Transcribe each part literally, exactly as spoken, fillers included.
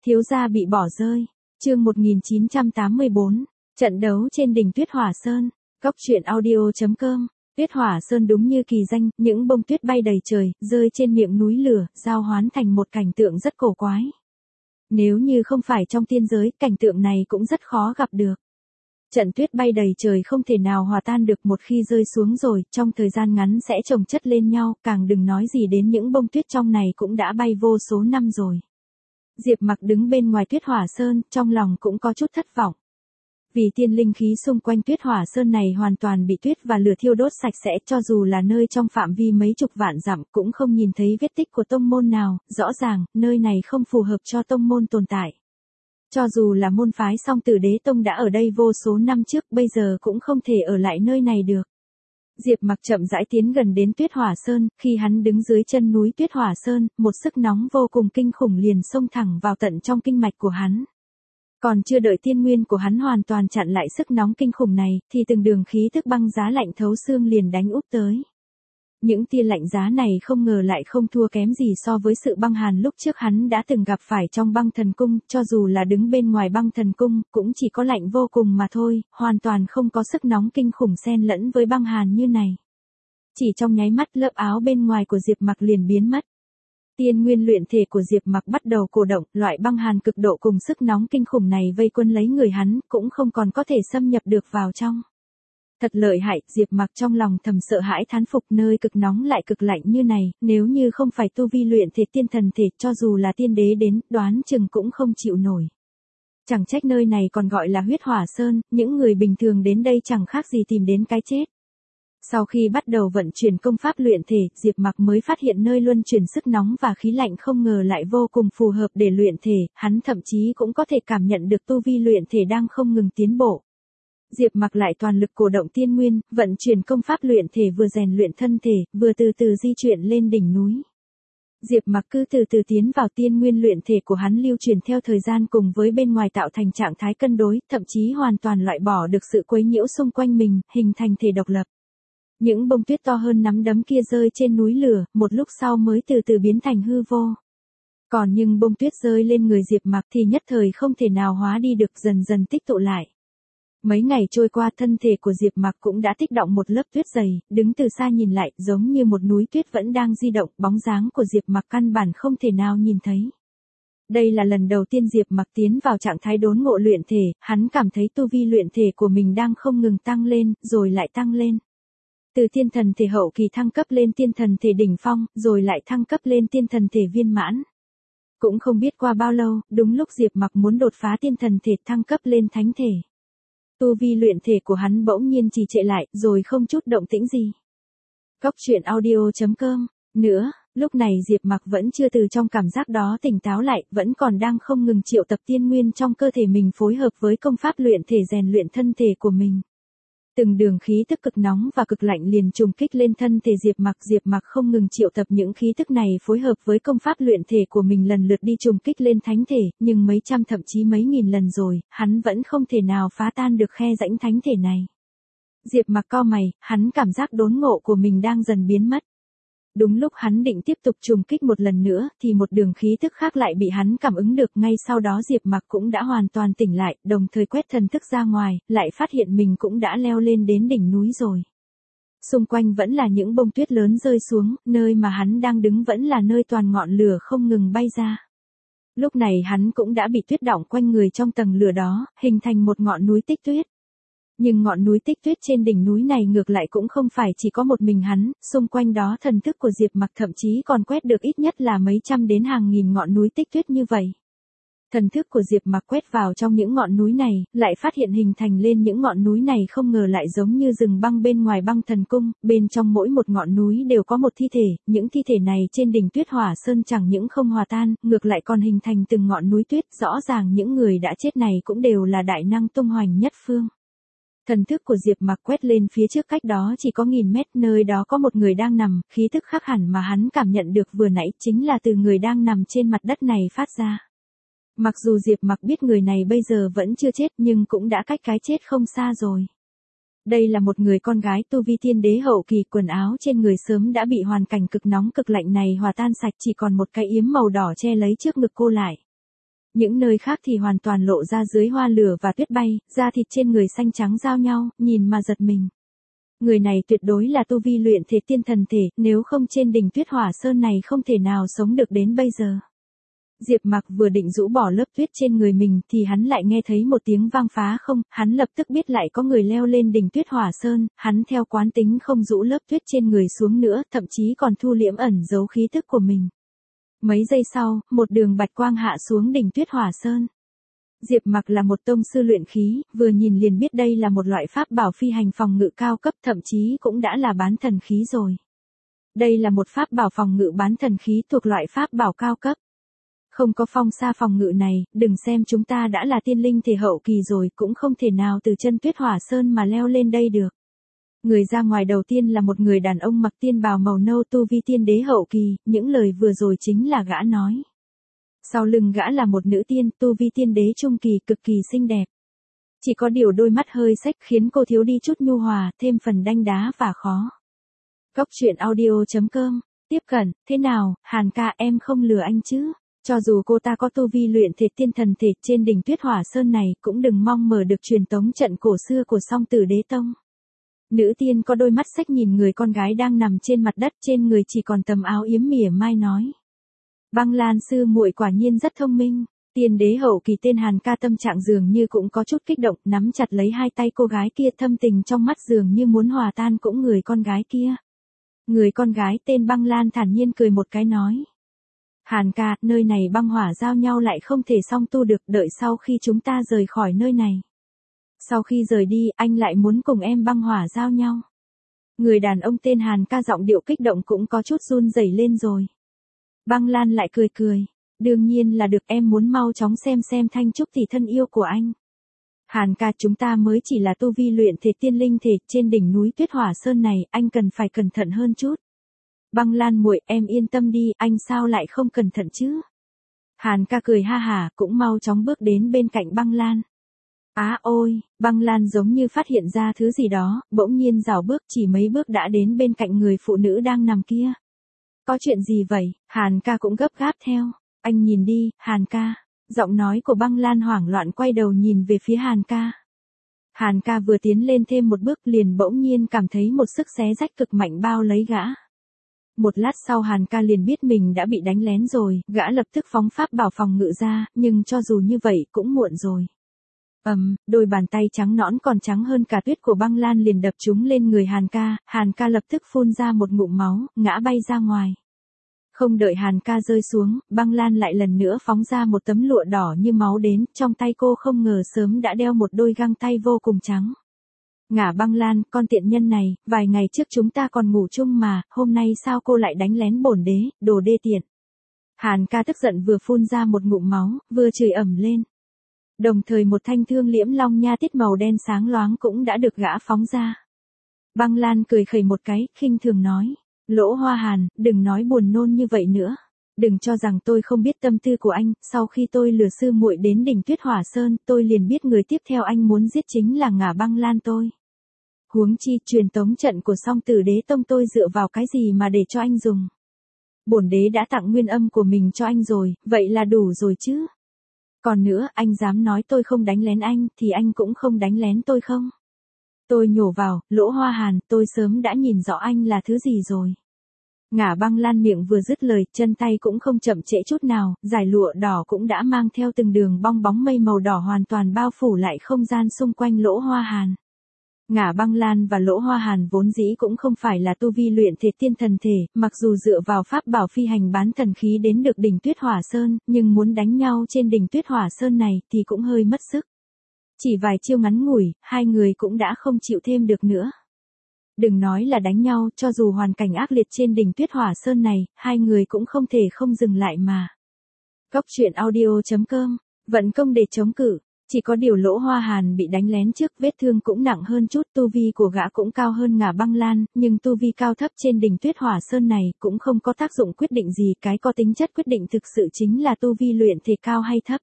Thiếu gia bị bỏ rơi. Chương một nghìn chín trăm tám mươi bốn. Trận đấu trên đỉnh Tuyết Hỏa Sơn. Cốc truyện audio chấm com. Tuyết Hỏa Sơn đúng như kỳ danh, những bông tuyết bay đầy trời, rơi trên miệng núi lửa, giao hoán thành một cảnh tượng rất cổ quái. Nếu như không phải trong tiên giới, cảnh tượng này cũng rất khó gặp được. Trận tuyết bay đầy trời không thể nào hòa tan được, một khi rơi xuống rồi, trong thời gian ngắn sẽ chồng chất lên nhau, càng đừng nói gì đến những bông tuyết trong này cũng đã bay vô số năm rồi. Diệp Mặc đứng bên ngoài Tuyết Hỏa Sơn, trong lòng cũng có chút thất vọng. Vì tiên linh khí xung quanh Tuyết Hỏa Sơn này hoàn toàn bị tuyết và lửa thiêu đốt sạch sẽ, cho dù là nơi trong phạm vi mấy chục vạn dặm cũng không nhìn thấy vết tích của tông môn nào, rõ ràng, nơi này không phù hợp cho tông môn tồn tại. Cho dù là môn phái Song Tử Đế Tông đã ở đây vô số năm trước, bây giờ cũng không thể ở lại nơi này được. Diệp Mặc chậm rãi tiến gần đến Tuyết Hỏa Sơn, khi hắn đứng dưới chân núi Tuyết Hỏa Sơn, một sức nóng vô cùng kinh khủng liền xông thẳng vào tận trong kinh mạch của hắn. Còn chưa đợi tiên nguyên của hắn hoàn toàn chặn lại sức nóng kinh khủng này, thì từng đường khí tức băng giá lạnh thấu xương liền đánh úp tới. Những tia lạnh giá này không ngờ lại không thua kém gì so với sự băng hàn lúc trước hắn đã từng gặp phải trong băng thần cung, cho dù là đứng bên ngoài băng thần cung, cũng chỉ có lạnh vô cùng mà thôi, hoàn toàn không có sức nóng kinh khủng xen lẫn với băng hàn như này. Chỉ trong nháy mắt lớp áo bên ngoài của Diệp Mặc liền biến mất. Tiên nguyên luyện thể của Diệp Mặc bắt đầu cổ động, loại băng hàn cực độ cùng sức nóng kinh khủng này vây quanh lấy người hắn, cũng không còn có thể xâm nhập được vào trong. Thật lợi hại, Diệp Mặc trong lòng thầm sợ hãi thán phục, nơi cực nóng lại cực lạnh như này, nếu như không phải tu vi luyện thể tiên thần thể, cho dù là tiên đế đến, đoán chừng cũng không chịu nổi. Chẳng trách nơi này còn gọi là Huyết Hỏa Sơn, những người bình thường đến đây chẳng khác gì tìm đến cái chết. Sau khi bắt đầu vận chuyển công pháp luyện thể, Diệp Mặc mới phát hiện nơi luân chuyển sức nóng và khí lạnh không ngờ lại vô cùng phù hợp để luyện thể, hắn thậm chí cũng có thể cảm nhận được tu vi luyện thể đang không ngừng tiến bộ. Diệp Mặc lại toàn lực cổ động tiên nguyên, vận chuyển công pháp luyện thể, vừa rèn luyện thân thể, vừa từ từ di chuyển lên đỉnh núi. Diệp Mặc cứ từ từ tiến vào tiên nguyên luyện thể của hắn lưu truyền theo thời gian cùng với bên ngoài tạo thành trạng thái cân đối, thậm chí hoàn toàn loại bỏ được sự quấy nhiễu xung quanh mình, hình thành thể độc lập. Những bông tuyết to hơn nắm đấm kia rơi trên núi lửa, một lúc sau mới từ từ biến thành hư vô. Còn nhưng bông tuyết rơi lên người Diệp Mặc thì nhất thời không thể nào hóa đi được, dần dần tích tụ lại. Mấy ngày trôi qua, thân thể của Diệp Mặc cũng đã tích đọng một lớp tuyết dày, đứng từ xa nhìn lại, giống như một núi tuyết vẫn đang di động, bóng dáng của Diệp Mặc căn bản không thể nào nhìn thấy. Đây là lần đầu tiên Diệp Mặc tiến vào trạng thái đốn ngộ luyện thể, hắn cảm thấy tu vi luyện thể của mình đang không ngừng tăng lên, rồi lại tăng lên. Từ tiên thần thể hậu kỳ thăng cấp lên tiên thần thể đỉnh phong, rồi lại thăng cấp lên tiên thần thể viên mãn. Cũng không biết qua bao lâu, đúng lúc Diệp Mặc muốn đột phá tiên thần thể thăng cấp lên thánh thể. Tu vi luyện thể của hắn bỗng nhiên trì trệ lại, rồi không chút động tĩnh gì. Cốc truyện audio chấm com. Nữa, lúc này Diệp Mặc vẫn chưa từ trong cảm giác đó tỉnh táo lại, vẫn còn đang không ngừng triệu tập tiên nguyên trong cơ thể mình phối hợp với công pháp luyện thể rèn luyện thân thể của mình. Từng đường khí tức cực nóng và cực lạnh liền trùng kích lên thân thể Diệp Mặc, Diệp Mặc không ngừng triệu tập những khí tức này phối hợp với công pháp luyện thể của mình lần lượt đi trùng kích lên thánh thể, nhưng mấy trăm thậm chí mấy nghìn lần rồi, hắn vẫn không thể nào phá tan được khe rãnh thánh thể này. Diệp Mặc cau mày, hắn cảm giác đốn ngộ của mình đang dần biến mất. Đúng lúc hắn định tiếp tục trùng kích một lần nữa, thì một đường khí tức khác lại bị hắn cảm ứng được, ngay sau đó Diệp Mặc cũng đã hoàn toàn tỉnh lại, đồng thời quét thần thức ra ngoài, lại phát hiện mình cũng đã leo lên đến đỉnh núi rồi. Xung quanh vẫn là những bông tuyết lớn rơi xuống, nơi mà hắn đang đứng vẫn là nơi toàn ngọn lửa không ngừng bay ra. Lúc này hắn cũng đã bị tuyết đọng quanh người trong tầng lửa đó, hình thành một ngọn núi tích tuyết. Nhưng ngọn núi tích tuyết trên đỉnh núi này ngược lại cũng không phải chỉ có một mình hắn, xung quanh đó thần thức của Diệp Mặc thậm chí còn quét được ít nhất là mấy trăm đến hàng nghìn ngọn núi tích tuyết như vậy. Thần thức của Diệp Mặc quét vào trong những ngọn núi này, lại phát hiện hình thành lên những ngọn núi này không ngờ lại giống như rừng băng bên ngoài băng thần cung, bên trong mỗi một ngọn núi đều có một thi thể, những thi thể này trên đỉnh Tuyết Hỏa Sơn chẳng những không hòa tan, ngược lại còn hình thành từng ngọn núi tuyết, rõ ràng những người đã chết này cũng đều là đại năng tung hoành nhất phương. Thần thức của Diệp Mặc quét lên phía trước cách đó chỉ có nghìn mét, nơi đó có một người đang nằm, khí tức khác hẳn mà hắn cảm nhận được vừa nãy chính là từ người đang nằm trên mặt đất này phát ra. Mặc dù Diệp Mặc biết người này bây giờ vẫn chưa chết nhưng cũng đã cách cái chết không xa rồi. Đây là một người con gái tu vi tiên đế hậu kỳ, quần áo trên người sớm đã bị hoàn cảnh cực nóng cực lạnh này hòa tan sạch, chỉ còn một cái yếm màu đỏ che lấy trước ngực cô lại. Những nơi khác thì hoàn toàn lộ ra dưới hoa lửa và tuyết bay, da thịt trên người xanh trắng giao nhau, nhìn mà giật mình. Người này tuyệt đối là tu vi luyện thể tiên thần thể, nếu không trên đỉnh Tuyết Hỏa Sơn này không thể nào sống được đến bây giờ. Diệp Mặc vừa định rũ bỏ lớp tuyết trên người mình thì hắn lại nghe thấy một tiếng vang phá không, hắn lập tức biết lại có người leo lên đỉnh Tuyết Hỏa Sơn, hắn theo quán tính không rũ lớp tuyết trên người xuống nữa, thậm chí còn thu liễm ẩn giấu khí tức của mình. Mấy giây sau, một đường bạch quang hạ xuống đỉnh Tuyết Hỏa Sơn. Diệp Mặc là một tông sư luyện khí, vừa nhìn liền biết đây là một loại pháp bảo phi hành phòng ngự cao cấp, thậm chí cũng đã là bán thần khí rồi. Đây là một pháp bảo phòng ngự bán thần khí thuộc loại pháp bảo cao cấp. Không có phong sa phòng ngự này, đừng xem chúng ta đã là tiên linh thể hậu kỳ rồi, cũng không thể nào từ chân Tuyết Hỏa Sơn mà leo lên đây được. Người ra ngoài đầu tiên là một người đàn ông mặc tiên bào màu nâu tu vi tiên đế hậu kỳ, những lời vừa rồi chính là gã nói. Sau lưng gã là một nữ tiên, tu vi tiên đế trung kỳ, cực kỳ xinh đẹp. Chỉ có điều đôi mắt hơi xếch khiến cô thiếu đi chút nhu hòa, thêm phần đanh đá và khó. Cốc truyện audio chấm com, tiếp cận, thế nào, Hàn ca, em không lừa anh chứ? Cho dù cô ta có tu vi luyện thể tiên thần thể trên đỉnh Tuyết Hỏa Sơn này, cũng đừng mong mở được truyền tống trận cổ xưa của Song Tử Đế Tông. Nữ tiên có đôi mắt xếch nhìn người con gái đang nằm trên mặt đất, trên người chỉ còn tầm áo yếm mỉa mai nói. Băng Lan sư muội quả nhiên rất thông minh. Tiên đế hậu kỳ tên Hàn ca tâm trạng dường như cũng có chút kích động, nắm chặt lấy hai tay cô gái kia, thâm tình trong mắt dường như muốn hòa tan cũng người con gái kia. Người con gái tên Băng Lan thản nhiên cười một cái nói. Hàn ca, nơi này băng hỏa giao nhau lại không thể song tu được, đợi sau khi chúng ta rời khỏi nơi này. Sau khi rời đi, anh lại muốn cùng em băng hỏa giao nhau. Người đàn ông tên Hàn ca giọng điệu kích động cũng có chút run rẩy lên rồi. Băng Lan lại cười cười. Đương nhiên là được, em muốn mau chóng xem xem Thanh Trúc tỷ thân yêu của anh. Hàn ca, chúng ta mới chỉ là tu vi luyện thể tiên linh thể, trên đỉnh núi Tuyết Hỏa Sơn này, anh cần phải cẩn thận hơn chút. Băng Lan muội, em yên tâm đi, anh sao lại không cẩn thận chứ? Hàn ca cười ha hả, cũng mau chóng bước đến bên cạnh Băng Lan. Á ôi, Băng Lan giống như phát hiện ra thứ gì đó, bỗng nhiên rảo bước, chỉ mấy bước đã đến bên cạnh người phụ nữ đang nằm kia. Có chuyện gì vậy? Hàn ca cũng gấp gáp theo. Anh nhìn đi, Hàn ca. Giọng nói của Băng Lan hoảng loạn quay đầu nhìn về phía Hàn ca. Hàn ca vừa tiến lên thêm một bước liền bỗng nhiên cảm thấy một sức xé rách cực mạnh bao lấy gã. Một lát sau Hàn ca liền biết mình đã bị đánh lén rồi, gã lập tức phóng pháp bảo phòng ngự ra, nhưng cho dù như vậy cũng muộn rồi. Ầm, um, đôi bàn tay trắng nõn còn trắng hơn cả tuyết của Băng Lan liền đập trúng lên người Hàn ca, Hàn ca lập tức phun ra một ngụm máu, ngã bay ra ngoài. Không đợi Hàn ca rơi xuống, Băng Lan lại lần nữa phóng ra một tấm lụa đỏ như máu đến, trong tay cô không ngờ sớm đã đeo một đôi găng tay vô cùng trắng. Ngả Băng Lan, con tiện nhân này, vài ngày trước chúng ta còn ngủ chung mà, hôm nay sao cô lại đánh lén bổn đế, đồ đê tiện. Hàn ca tức giận vừa phun ra một ngụm máu, vừa chửi ầm lên. Đồng thời một thanh thương liễm long nha tiết màu đen sáng loáng cũng đã được gã phóng ra. Băng Lan cười khẩy một cái, khinh thường nói. Lỗ Hoa Hàn, đừng nói buồn nôn như vậy nữa. Đừng cho rằng tôi không biết tâm tư của anh, sau khi tôi lừa sư muội đến đỉnh Tuyết Hỏa Sơn, tôi liền biết người tiếp theo anh muốn giết chính là ngả Băng Lan tôi. Huống chi, truyền tống trận của Song Tử Đế Tông tôi dựa vào cái gì mà để cho anh dùng. Bổn đế đã tặng nguyên âm của mình cho anh rồi, vậy là đủ rồi chứ. Còn nữa, anh dám nói tôi không đánh lén anh, thì anh cũng không đánh lén tôi không? Tôi nhổ vào, Lỗ Hoa Hàn, tôi sớm đã nhìn rõ anh là thứ gì rồi. Ngả Băng Lan miệng vừa dứt lời, chân tay cũng không chậm trễ chút nào, dải lụa đỏ cũng đã mang theo từng đường bong bóng mây màu đỏ hoàn toàn bao phủ lại không gian xung quanh Lỗ Hoa Hàn. Ngả Băng Lan và Lỗ Hoa Hàn vốn dĩ cũng không phải là tu vi luyện thể tiên thần thể, mặc dù dựa vào pháp bảo phi hành bán thần khí đến được đỉnh Tuyết Hỏa Sơn, nhưng muốn đánh nhau trên đỉnh Tuyết Hỏa Sơn này thì cũng hơi mất sức. Chỉ vài chiêu ngắn ngủi, hai người cũng đã không chịu thêm được nữa. Đừng nói là đánh nhau, cho dù hoàn cảnh ác liệt trên đỉnh Tuyết Hỏa Sơn này, hai người cũng không thể không dừng lại mà. Cốc truyện audio chấm com, vận công để chống cự. Chỉ có điều Lỗ Hoa Hàn bị đánh lén trước, vết thương cũng nặng hơn chút, tu vi của gã cũng cao hơn ngả Băng Lan, nhưng tu vi cao thấp trên đỉnh Tuyết Hỏa Sơn này cũng không có tác dụng quyết định gì, cái có tính chất quyết định thực sự chính là tu vi luyện thể cao hay thấp.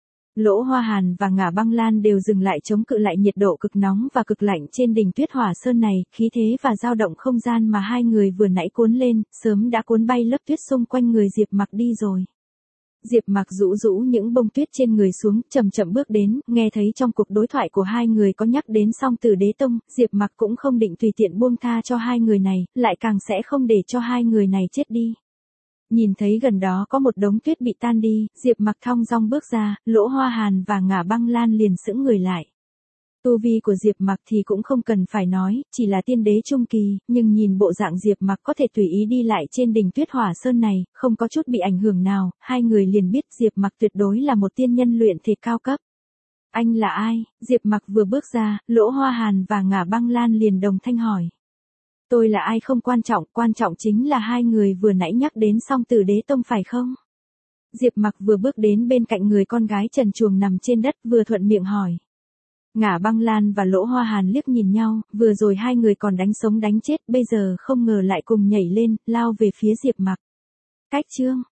Lỗ Hoa Hàn và ngả Băng Lan đều dừng lại chống cự lại nhiệt độ cực nóng và cực lạnh trên đỉnh Tuyết Hỏa Sơn này, khí thế và dao động không gian mà hai người vừa nãy cuốn lên, sớm đã cuốn bay lớp tuyết xung quanh người Diệp Mặc đi rồi. Diệp Mặc rũ rũ những bông tuyết trên người xuống, chậm chậm bước đến, nghe thấy trong cuộc đối thoại của hai người có nhắc đến Song Tử Đế Tông, Diệp Mặc cũng không định tùy tiện buông tha cho hai người này, lại càng sẽ không để cho hai người này chết đi. Nhìn thấy gần đó có một đống tuyết bị tan đi, Diệp Mặc thong dong bước ra, Lỗ Hoa Hàn và Ngả Băng Lan liền sững người lại. Tu vi của Diệp Mặc thì cũng không cần phải nói, chỉ là tiên đế trung kỳ, nhưng nhìn bộ dạng Diệp Mặc có thể tùy ý đi lại trên đỉnh Tuyết Hỏa Sơn này, không có chút bị ảnh hưởng nào, hai người liền biết Diệp Mặc tuyệt đối là một tiên nhân luyện thể cao cấp. Anh là ai? Diệp Mặc vừa bước ra, Lỗ Hoa Hàn và Ngả Băng Lan liền đồng thanh hỏi. Tôi là ai không quan trọng, quan trọng chính là hai người vừa nãy nhắc đến Song Tử Đế Tông phải không? Diệp Mặc vừa bước đến bên cạnh người con gái trần truồng nằm trên đất, vừa thuận miệng hỏi. Ngả Băng Lan và Lỗ Hoa Hàn liếc nhìn nhau, vừa rồi hai người còn đánh sống đánh chết, bây giờ không ngờ lại cùng nhảy lên, lao về phía Diệp Mặc. Cách chương